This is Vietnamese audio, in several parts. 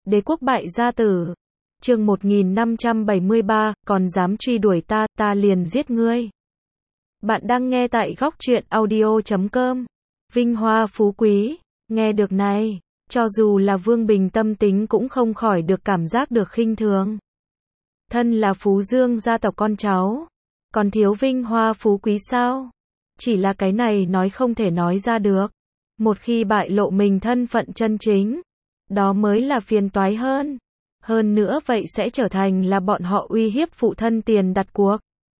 Đế quốc bại gia tử. Chương 1573, còn dám truy đuổi ta, ta liền giết ngươi. Bạn đang nghe tại góc truyện audio.com. Vinh hoa phú quý, nghe được này, cho dù là Vương Bình tâm tính cũng không khỏi được cảm giác được khinh thường. Thân là Phú Dương gia tộc con cháu, còn thiếu vinh hoa phú quý sao? Chỉ là cái này nói không thể nói ra được. Một khi bại lộ mình thân phận chân chính, đó mới là phiền toái hơn. Hơn nữa vậy sẽ trở thành là bọn họ uy hiếp phụ thân tiền đặt cuộc.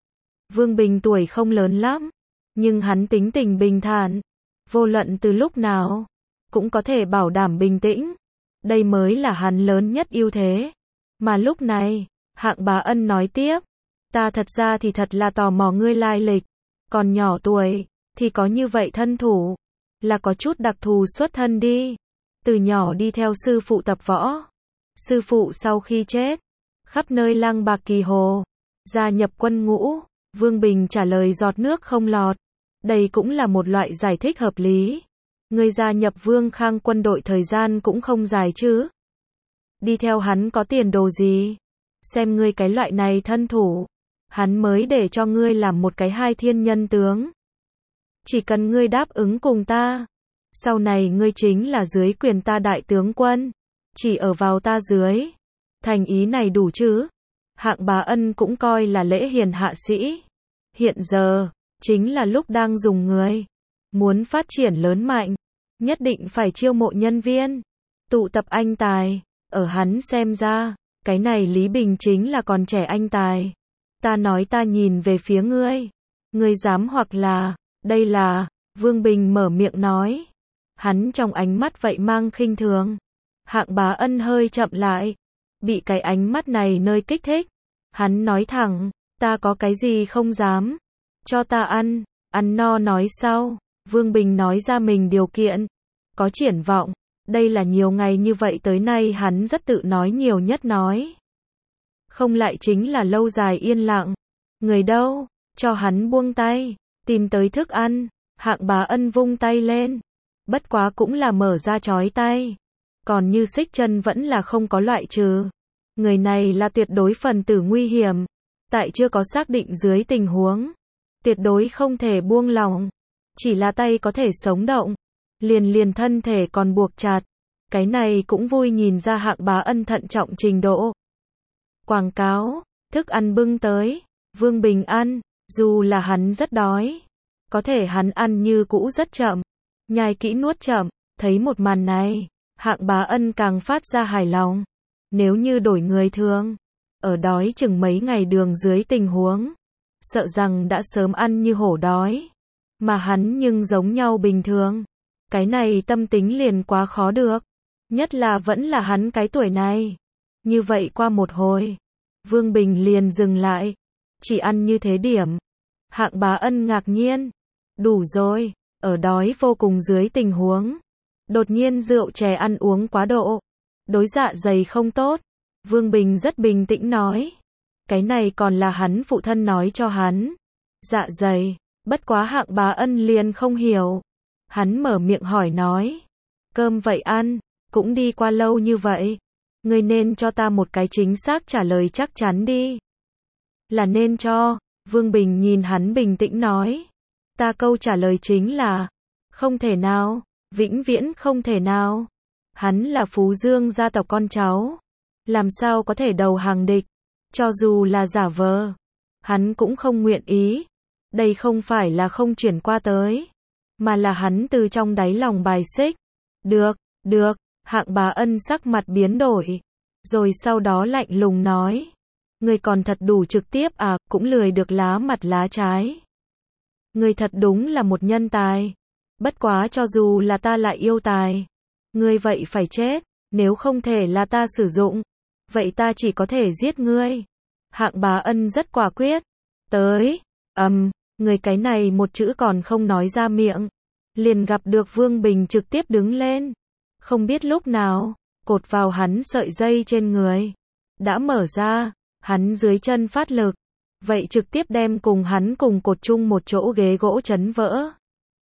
Vương Bình tuổi không lớn lắm, nhưng hắn tính tình bình thản, vô luận từ lúc nào, cũng có thể bảo đảm bình tĩnh. Đây mới là hắn lớn nhất ưu thế. Mà lúc này, Hạng Bá Ân nói tiếp, ta thật ra thì thật là tò mò ngươi lai lịch, còn nhỏ tuổi, thì có như vậy thân thủ, là có chút đặc thù xuất thân đi. Từ nhỏ đi theo sư phụ tập võ. Sư phụ sau khi chết, khắp nơi lang bạc kỳ hồ, gia nhập quân ngũ. Vương Bình trả lời giọt nước không lọt. Đây cũng là một loại giải thích hợp lý. Ngươi gia nhập Vương Khang quân đội thời gian cũng không dài chứ. Đi theo hắn có tiền đồ gì? Xem ngươi cái loại này thân thủ, hắn mới để cho ngươi làm một cái hai thiên nhân tướng. Chỉ cần ngươi đáp ứng cùng ta, sau này ngươi chính là dưới quyền ta đại tướng quân, chỉ ở vào ta dưới. Thành ý này đủ chứ? Hạng Bá Ân cũng coi là lễ hiền hạ sĩ. Hiện giờ, chính là lúc đang dùng người. Muốn phát triển lớn mạnh, nhất định phải chiêu mộ nhân viên, tụ tập anh tài. Ở hắn xem ra, cái này Lý Bình chính là còn trẻ anh tài. Ta nói ta nhìn về phía ngươi. Ngươi dám hoặc là, đây là, Vương Bình mở miệng nói. Hắn trong ánh mắt vậy mang khinh thường. Hạng Bá Ân hơi chậm lại. Bị cái ánh mắt này nơi kích thích. Hắn nói thẳng, ta có cái gì không dám. Cho ta ăn no nói sau. Vương Bình nói ra mình điều kiện. Có triển vọng. Đây là nhiều ngày như vậy tới nay hắn rất tự nói nhiều nhất nói. Không lại chính là lâu dài yên lặng. Người đâu, cho hắn buông tay, tìm tới thức ăn. Hạng Bá Ân vung tay lên. Bất quá cũng là mở ra trói tay. Còn như xích chân vẫn là không có loại trừ. Người này là tuyệt đối phần tử nguy hiểm. Tại chưa có xác định dưới tình huống, tuyệt đối không thể buông lỏng. Chỉ là tay có thể sống động, liền thân thể còn buộc chặt. Cái này cũng vui nhìn ra Hạng Bá Ân thận trọng trình độ. Quảng cáo, thức ăn bưng tới, Vương Bình ăn, dù là hắn rất đói. Có thể hắn ăn như cũ rất chậm, nhai kỹ nuốt chậm. Thấy một màn này, Hạng Bá Ân càng phát ra hài lòng. Nếu như đổi người thường, ở đói chừng mấy ngày đường dưới tình huống, sợ rằng đã sớm ăn như hổ đói. Mà hắn nhưng giống nhau bình thường. Cái này tâm tính liền quá khó được. Nhất là vẫn là hắn cái tuổi này. Như vậy qua một hồi, Vương Bình liền dừng lại. Chỉ ăn như thế điểm. Hạng Bá Ân ngạc nhiên. Đủ rồi, ở đói vô cùng dưới tình huống. Đột nhiên rượu chè ăn uống quá độ. Đối dạ dày không tốt. Vương Bình rất bình tĩnh nói. Cái này còn là hắn phụ thân nói cho hắn. Dạ dày, bất quá Hạng Bá Ân liền không hiểu. Hắn mở miệng hỏi nói. Cơm vậy ăn, cũng đi qua lâu như vậy. Ngươi nên cho ta một cái chính xác trả lời chắc chắn đi. Là nên cho. Vương Bình nhìn hắn bình tĩnh nói. Ta câu trả lời chính là, không thể nào, vĩnh viễn không thể nào. Hắn là Phú Dương gia tộc con cháu. Làm sao có thể đầu hàng địch. Cho dù là giả vờ, hắn cũng không nguyện ý. Đây không phải là không chuyển qua tới, mà là hắn từ trong đáy lòng bài xích. Được, Hạng Bá Ân sắc mặt biến đổi. Rồi sau đó lạnh lùng nói. Ngươi còn thật đủ trực tiếp à, cũng lười được lá mặt lá trái. Ngươi thật đúng là một nhân tài. Bất quá cho dù là ta lại yêu tài, ngươi vậy phải chết. Nếu không thể là ta sử dụng, vậy ta chỉ có thể giết ngươi. Hạng Bá Ân rất quả quyết. Tới, người cái này một chữ còn không nói ra miệng. Liền gặp được Vương Bình trực tiếp đứng lên. Không biết lúc nào, cột vào hắn sợi dây trên người đã mở ra, hắn dưới chân phát lực. Vậy trực tiếp đem cùng hắn cùng cột chung một chỗ ghế gỗ chấn vỡ.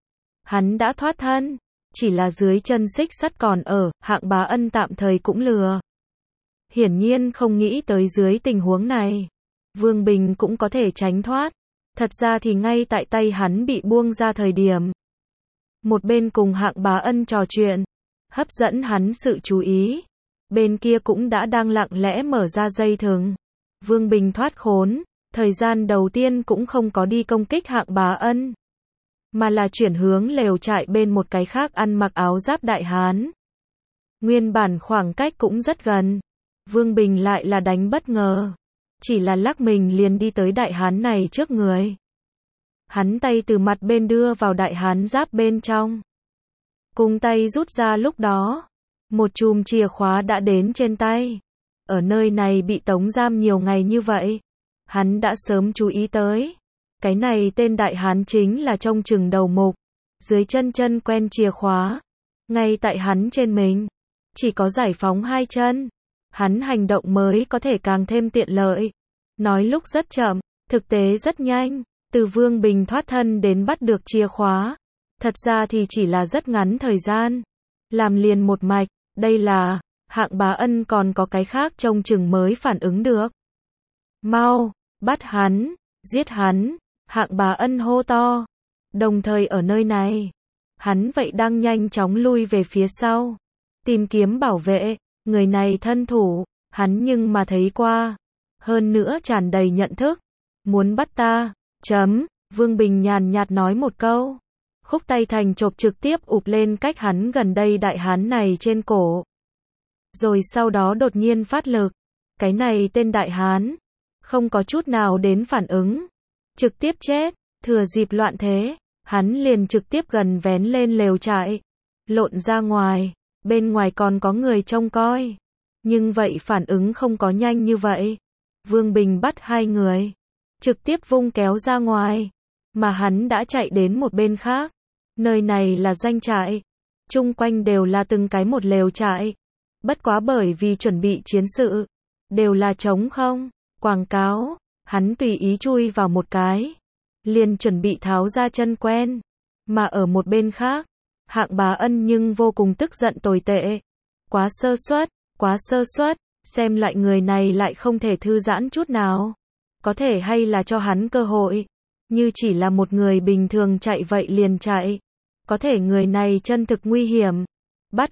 Hắn đã thoát thân, chỉ là dưới chân xích sắt còn ở. Hạng Bá Ân tạm thời cũng lừa Hiển nhiên không nghĩ tới dưới tình huống này, Vương Bình cũng có thể tránh thoát. Thật ra thì ngay tại tay hắn bị buông ra thời điểm, một bên cùng Hạng Bá Ân trò chuyện, hấp dẫn hắn sự chú ý. Bên kia cũng đã đang lặng lẽ mở ra dây thừng. Vương Bình thoát khốn, thời gian đầu tiên cũng không có đi công kích Hạng Bá Ân, mà là chuyển hướng lều trại bên một cái khác ăn mặc áo giáp đại hán. Nguyên bản khoảng cách cũng rất gần, Vương Bình lại là đánh bất ngờ, chỉ là lắc mình liền đi tới đại hán này trước người. Hắn tay từ mặt bên đưa vào đại hán giáp bên trong, cùng tay rút ra, lúc đó một chùm chìa khóa đã đến trên tay. Ở nơi này bị tống giam nhiều ngày như vậy, hắn đã sớm chú ý tới. Cái này tên đại hán chính là trông chừng đầu mục, dưới chân quen chìa khóa. Ngay tại hắn trên mình, chỉ có giải phóng hai chân, hắn hành động mới có thể càng thêm tiện lợi. Nói lúc rất chậm, thực tế rất nhanh, từ Vương Bình thoát thân đến bắt được chìa khóa. Thật ra thì chỉ là rất ngắn thời gian, làm liền một mạch. Đây là, Hạng Bá Ân còn có cái khác trông chừng mới phản ứng được. Mau, bắt hắn, giết hắn, Hạng Bá Ân hô to. Đồng thời ở nơi này, hắn vậy đang nhanh chóng lui về phía sau, tìm kiếm bảo vệ. Người này thân thủ, hắn nhưng mà thấy qua, hơn nữa tràn đầy nhận thức. Muốn bắt ta, Vương Bình nhàn nhạt nói một câu. Khúc tay thành chộp trực tiếp ụp lên cách hắn gần đây đại hán này trên cổ. Rồi sau đó đột nhiên phát lực. Cái này tên đại hán, không có chút nào đến phản ứng, trực tiếp chết. Thừa dịp loạn thế, hắn liền trực tiếp gần vén lên lều trại, lộn ra ngoài. Bên ngoài còn có người trông coi, nhưng vậy phản ứng không có nhanh như vậy. Vương Bình bắt hai người, trực tiếp vung kéo ra ngoài, mà hắn đã chạy đến một bên khác. Nơi này là doanh trại, chung quanh đều là từng cái một lều trại. Bất quá bởi vì chuẩn bị chiến sự, đều là trống không, quảng cáo, hắn tùy ý chui vào một cái, liền chuẩn bị tháo ra chân quen. Mà ở một bên khác, Hạng Bá Ân nhưng vô cùng tức giận tồi tệ. Quá sơ suất, xem loại người này lại không thể thư giãn chút nào. Có thể hay là cho hắn cơ hội, như chỉ là một người bình thường chạy vậy liền chạy. Có thể người này chân thực nguy hiểm. Bắt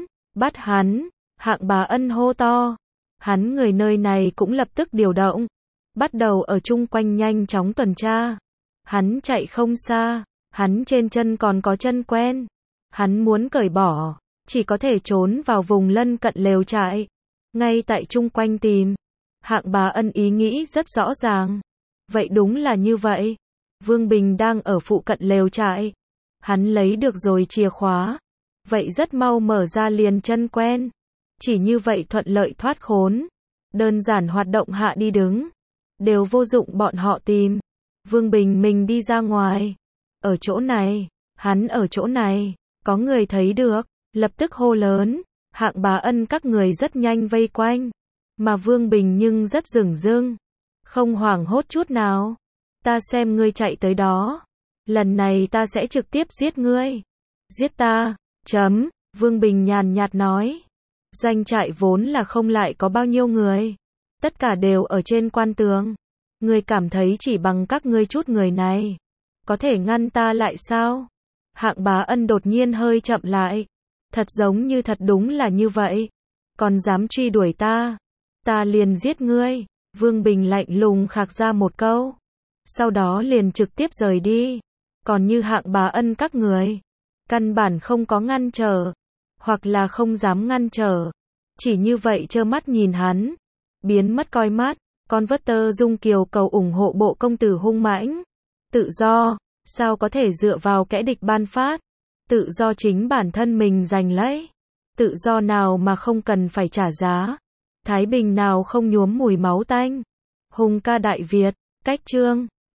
hắn, Hạng Bá Ân hô to. Hắn người nơi này cũng lập tức điều động, bắt đầu ở chung quanh nhanh chóng tuần tra. Hắn chạy không xa, hắn trên chân còn có chân quen. Hắn muốn cởi bỏ, chỉ có thể trốn vào vùng lân cận lều trại, ngay tại chung quanh tìm. Hạng Bá Ân ý nghĩ rất rõ ràng. Vậy đúng là như vậy. Vương Bình đang ở phụ cận lều trại. Hắn lấy được rồi chìa khóa, vậy rất mau mở ra liền chân quen. Chỉ như vậy thuận lợi thoát khốn. Đơn giản hoạt động hạ đi đứng, đều vô dụng bọn họ tìm. Vương Bình mình đi ra ngoài. Ở chỗ này, hắn ở chỗ này, có người thấy được, lập tức hô lớn. Hạng Bá Ân các người rất nhanh vây quanh, mà Vương Bình nhưng rất dửng dưng, không hoảng hốt chút nào. Ta xem ngươi chạy tới đó, lần này ta sẽ trực tiếp giết ngươi. Giết ta, Vương Bình nhàn nhạt nói. Doanh trại vốn là không lại có bao nhiêu người, tất cả đều ở trên quan tường. Ngươi cảm thấy chỉ bằng các ngươi chút người này, có thể ngăn ta lại sao? Hạng Bá Ân đột nhiên hơi chậm lại. Thật giống như thật đúng là như vậy. Còn dám truy đuổi ta liền giết ngươi. Vương Bình lạnh lùng khạc ra một câu, sau đó liền trực tiếp rời đi. Còn như Hạng Bá Ân các người, căn bản không có ngăn trở, hoặc là không dám ngăn trở, chỉ như vậy trơ mắt nhìn hắn biến mất coi mắt. Con vớt tơ Dung Kiều cầu ủng hộ bộ công tử hung mãnh. Tự do, sao có thể dựa vào kẻ địch ban phát? Tự do chính bản thân mình giành lấy. Tự do nào mà không cần phải trả giá? Thái bình nào không nhuốm mùi máu tanh? Hùng ca Đại Việt, cách chương